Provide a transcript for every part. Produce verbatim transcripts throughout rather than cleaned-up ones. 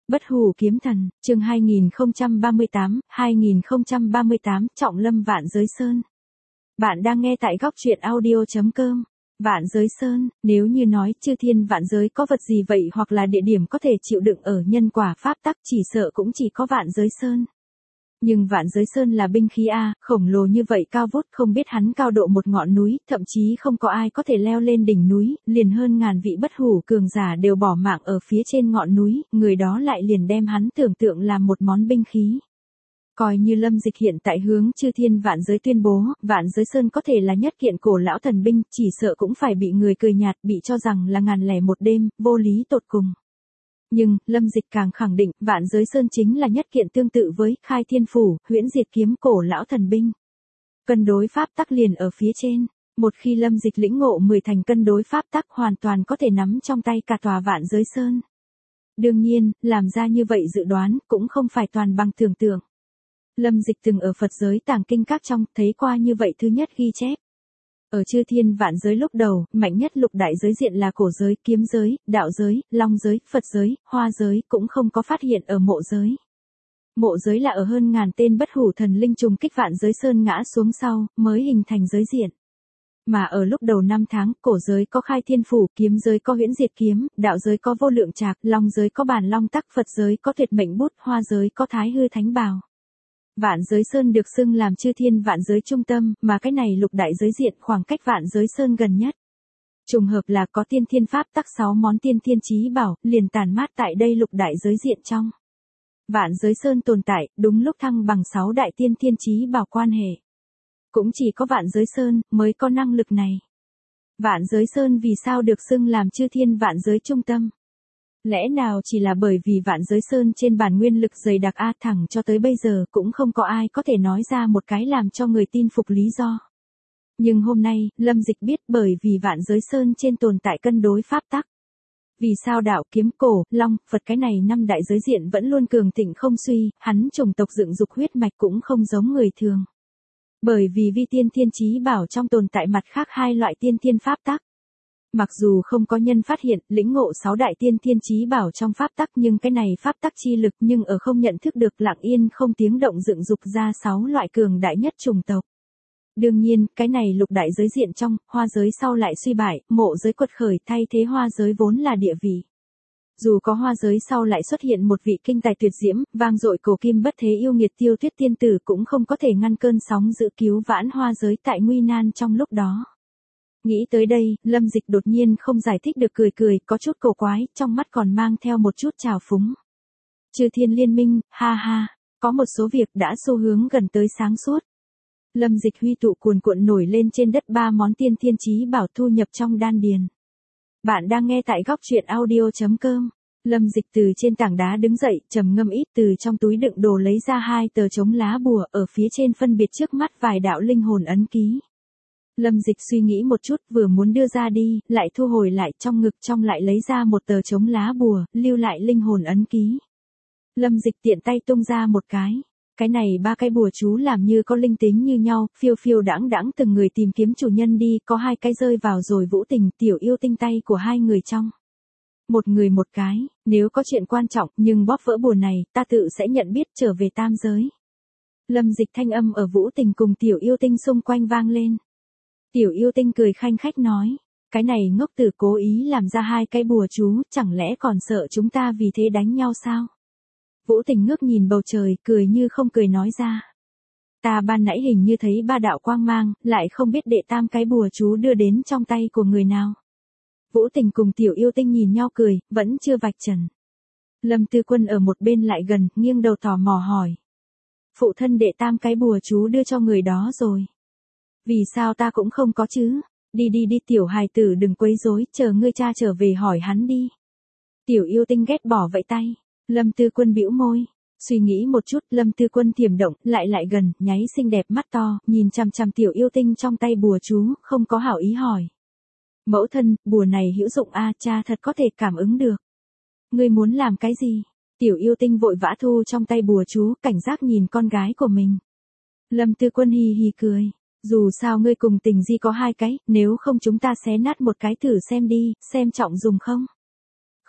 Bất hủ kiếm thần, chương hai nghìn không trăm ba mươi tám, hai nghìn không trăm ba mươi tám, Trọng Lâm Vạn Giới Sơn. Bạn đang nghe tại góc truyện audio chấm com. Vạn Giới Sơn, nếu như nói chư thiên vạn giới có vật gì vậy hoặc là địa điểm có thể chịu đựng ở nhân quả pháp tắc, chỉ sợ cũng chỉ có Vạn Giới Sơn. Nhưng Vạn Giới Sơn là binh khí A, khổng lồ như vậy cao vút, không biết hắn cao độ một ngọn núi, thậm chí không có ai có thể leo lên đỉnh núi, liền hơn ngàn vị bất hủ cường giả đều bỏ mạng ở phía trên ngọn núi, người đó lại liền đem hắn tưởng tượng làm một món binh khí. Coi như Lâm Dịch hiện tại hướng chư thiên vạn giới tuyên bố, Vạn Giới Sơn có thể là nhất kiện cổ lão thần binh, chỉ sợ cũng phải bị người cười nhạt, bị cho rằng là ngàn lẻ một đêm, vô lý tột cùng. Nhưng, Lâm Dịch càng khẳng định, Vạn Giới Sơn chính là nhất kiện tương tự với Khai Thiên Phủ, Huyễn Diệt Kiếm cổ lão thần binh. Cân đối pháp tắc liền ở phía trên, một khi Lâm Dịch lĩnh ngộ mười thành cân đối pháp tắc hoàn toàn có thể nắm trong tay cả tòa Vạn Giới Sơn. Đương nhiên, làm ra như vậy dự đoán cũng không phải toàn bằng tưởng tượng. Lâm Dịch từng ở Phật giới tàng kinh các trong thấy qua như vậy thứ nhất ghi chép. Ở chư thiên vạn giới lúc đầu, mạnh nhất lục đại giới diện là cổ giới, kiếm giới, đạo giới, long giới, Phật giới, hoa giới, cũng không có phát hiện ở mộ giới. Mộ giới là ở hơn ngàn tên bất hủ thần linh trùng kích Vạn Giới Sơn ngã xuống sau, mới hình thành giới diện. Mà ở lúc đầu năm tháng, cổ giới có Khai Thiên Phủ, kiếm giới có Huyễn Diệt Kiếm, đạo giới có Vô Lượng Trạc, long giới có Bản Long Tắc, Phật giới có Tuyệt Mệnh Bút, hoa giới có Thái Hư Thánh Bào. Vạn Giới Sơn được xưng làm chư thiên vạn giới trung tâm, mà cái này lục đại giới diện khoảng cách Vạn Giới Sơn gần nhất. Trùng hợp là có tiên thiên pháp tắc sáu món tiên thiên chí bảo, liền tàn mát tại đây lục đại giới diện trong. Vạn Giới Sơn tồn tại, đúng lúc thăng bằng sáu đại tiên thiên chí bảo quan hệ. Cũng chỉ có Vạn Giới Sơn mới có năng lực này. Vạn Giới Sơn vì sao được xưng làm chư thiên vạn giới trung tâm? Lẽ nào chỉ là bởi vì Vạn Giới Sơn trên bản nguyên lực dày đặc A, thẳng cho tới bây giờ cũng không có ai có thể nói ra một cái làm cho người tin phục lý do. Nhưng hôm nay, Lâm Dịch biết bởi vì Vạn Giới Sơn trên tồn tại cân đối pháp tắc. Vì sao đạo, kiếm, cổ, long, Phật cái này năm đại giới diện vẫn luôn cường thịnh không suy, hắn chủng tộc dựng dục huyết mạch cũng không giống người thường. Bởi vì vi tiên thiên chí bảo trong tồn tại mặt khác hai loại tiên thiên pháp tắc. Mặc dù không có nhân phát hiện, lĩnh ngộ sáu đại tiên thiên chí bảo trong pháp tắc, nhưng cái này pháp tắc chi lực nhưng ở không nhận thức được lặng yên không tiếng động dựng dục ra sáu loại cường đại nhất chủng tộc. Đương nhiên, cái này lục đại giới diện trong, hoa giới sau lại suy bại, mộ giới quật khởi thay thế hoa giới vốn là địa vị. Dù có hoa giới sau lại xuất hiện một vị kinh tài tuyệt diễm, vang dội cổ kim bất thế yêu nghiệt Tiêu Tuyết tiên tử cũng không có thể ngăn cơn sóng dữ cứu vãn hoa giới tại nguy nan trong lúc đó. Nghĩ tới đây, Lâm Dịch đột nhiên không giải thích được cười cười, có chút cổ quái, trong mắt còn mang theo một chút trào phúng. Chư thiên liên minh, ha ha, có một số việc đã xu hướng gần tới sáng suốt. Lâm Dịch huy tụ cuồn cuộn nổi lên trên đất ba món tiên thiên chí bảo thu nhập trong đan điền. Bạn đang nghe tại góc truyện audio chấm com. Lâm Dịch từ trên tảng đá đứng dậy, trầm ngâm ít, từ trong túi đựng đồ lấy ra hai tờ trống lá bùa, ở phía trên phân biệt trước mắt vài đạo linh hồn ấn ký. Lâm Dịch suy nghĩ một chút, vừa muốn đưa ra đi, lại thu hồi lại, trong ngực trong lại lấy ra một tờ trống lá bùa, lưu lại linh hồn ấn ký. Lâm Dịch tiện tay tung ra một cái. Cái này ba cái bùa chú làm như có linh tính như nhau, phiêu phiêu đãng đãng từng người tìm kiếm chủ nhân đi, có hai cái rơi vào rồi Vũ Tình, Tiểu Yêu Tinh tay của hai người trong. Một người một cái, nếu có chuyện quan trọng, nhưng bóp vỡ bùa này, ta tự sẽ nhận biết trở về tam giới. Lâm Dịch thanh âm ở Vũ Tình cùng Tiểu Yêu Tinh xung quanh vang lên. Tiểu Yêu Tinh cười khanh khách nói, cái này ngốc tử cố ý làm ra hai cái bùa chú, chẳng lẽ còn sợ chúng ta vì thế đánh nhau sao? Vũ Tình ngước nhìn bầu trời, cười như không cười nói ra. Ta ban nãy hình như thấy ba đạo quang mang, lại không biết đệ tam cái bùa chú đưa đến trong tay của người nào. Vũ Tình cùng Tiểu Yêu Tinh nhìn nhau cười, vẫn chưa vạch trần. Lâm Tư Quân ở một bên lại gần, nghiêng đầu tò mò hỏi. Phụ thân đệ tam cái bùa chú đưa cho người đó rồi. Vì sao ta cũng không có chứ? Đi đi đi tiểu hài tử đừng quấy rối, chờ ngươi cha trở về hỏi hắn đi. Tiểu Yêu Tinh ghét bỏ vẫy tay. Lâm Tư Quân bĩu môi. Suy nghĩ một chút, Lâm Tư Quân thiểm động, lại lại gần, nháy xinh đẹp mắt to, nhìn chằm chằm Tiểu Yêu Tinh trong tay bùa chú, không có hảo ý hỏi. Mẫu thân, bùa này hữu dụng a, cha thật có thể cảm ứng được. Ngươi muốn làm cái gì? Tiểu Yêu Tinh vội vã thu trong tay bùa chú, cảnh giác nhìn con gái của mình. Lâm Tư Quân hì hì cười. Dù sao ngươi cùng Tình Di có hai cái, nếu không chúng ta xé nát một cái thử xem đi, xem trọng dùng không?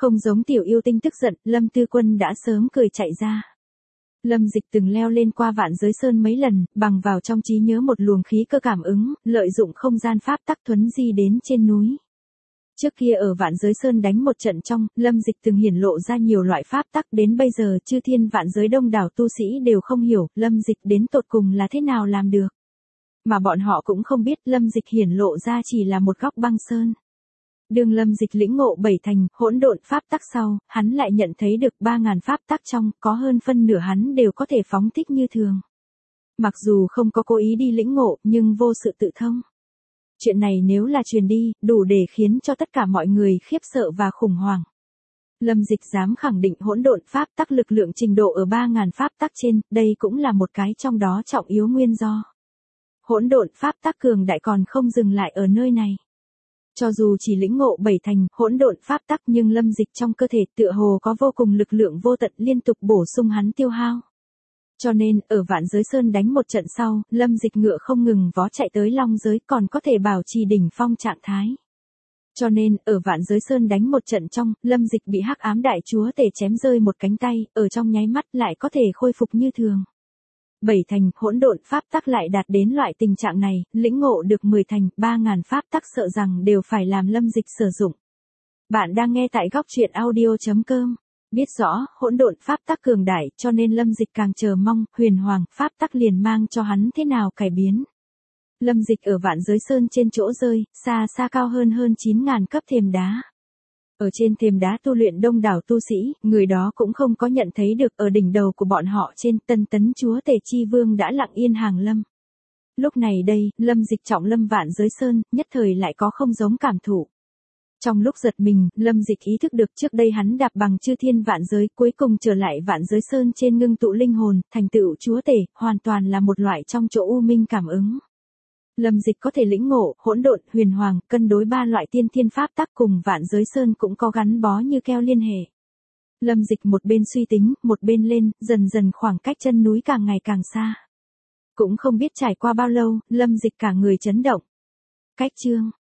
Không giống tiểu yêu tinh tức giận, Lâm Tư Quân đã sớm cười chạy ra. Lâm Dịch từng leo lên qua Vạn Giới Sơn mấy lần, bằng vào trong trí nhớ một luồng khí cơ cảm ứng, lợi dụng không gian pháp tắc thuấn di đến trên núi. Trước kia ở Vạn Giới Sơn đánh một trận trong, Lâm Dịch từng hiển lộ ra nhiều loại pháp tắc, đến bây giờ chư thiên vạn giới đông đảo tu sĩ đều không hiểu, Lâm Dịch đến tột cùng là thế nào làm được. Mà bọn họ cũng không biết Lâm Dịch hiển lộ ra chỉ là một góc băng sơn. Đường Lâm Dịch lĩnh ngộ bảy thành hỗn độn pháp tắc sau, hắn lại nhận thấy được ba ngàn pháp tắc trong, có hơn phân nửa hắn đều có thể phóng thích như thường. Mặc dù không có cố ý đi lĩnh ngộ, nhưng vô sự tự thông. Chuyện này nếu là truyền đi, đủ để khiến cho tất cả mọi người khiếp sợ và khủng hoảng. Lâm Dịch dám khẳng định hỗn độn pháp tắc lực lượng trình độ ở ba ngàn pháp tắc trên, đây cũng là một cái trong đó trọng yếu nguyên do. Hỗn độn pháp tắc cường đại còn không dừng lại ở nơi này. Cho dù chỉ lĩnh ngộ bảy thành hỗn độn pháp tắc nhưng Lâm Dịch trong cơ thể tựa hồ có vô cùng lực lượng vô tận liên tục bổ sung hắn tiêu hao. Cho nên, ở Vạn Giới Sơn đánh một trận sau, Lâm Dịch ngựa không ngừng vó chạy tới Long Giới còn có thể bảo trì đỉnh phong trạng thái. Cho nên, ở Vạn Giới Sơn đánh một trận trong, Lâm Dịch bị Hắc Ám Đại Chúa Tể chém rơi một cánh tay, ở trong nháy mắt lại có thể khôi phục như thường. Bảy thành hỗn độn pháp tắc lại đạt đến loại tình trạng này, lĩnh ngộ được mười thành, ba ngàn pháp tắc sợ rằng đều phải làm Lâm Dịch sử dụng. Bạn đang nghe tại góc truyện audio chấm com. Biết rõ, hỗn độn pháp tắc cường đại, cho nên Lâm Dịch càng chờ mong, huyền hoàng pháp tắc liền mang cho hắn thế nào cải biến. Lâm Dịch ở Vạn Giới Sơn trên chỗ rơi, xa xa cao hơn hơn chín ngàn cấp thềm đá. Ở trên thềm đá tu luyện đông đảo tu sĩ, người đó cũng không có nhận thấy được ở đỉnh đầu của bọn họ trên Tân Tấn Chúa Tể Chi Vương đã lặng yên hàng lâm. Lúc này đây, Lâm Dịch trọng lâm Vạn Giới Sơn, nhất thời lại có không giống cảm thụ. Trong lúc giật mình, Lâm Dịch ý thức được trước đây hắn đạp bằng chư thiên vạn giới, cuối cùng trở lại Vạn Giới Sơn trên ngưng tụ linh hồn, thành tựu Chúa Tể, hoàn toàn là một loại trong chỗ u minh cảm ứng. Lâm Dịch có thể lĩnh ngộ, hỗn độn, huyền hoàng, cân đối ba loại tiên thiên pháp tắc cùng Vạn Giới Sơn cũng có gắn bó như keo liên hệ. Lâm Dịch một bên suy tính, một bên lên, dần dần khoảng cách chân núi càng ngày càng xa. Cũng không biết trải qua bao lâu, Lâm Dịch cả người chấn động. Cách chương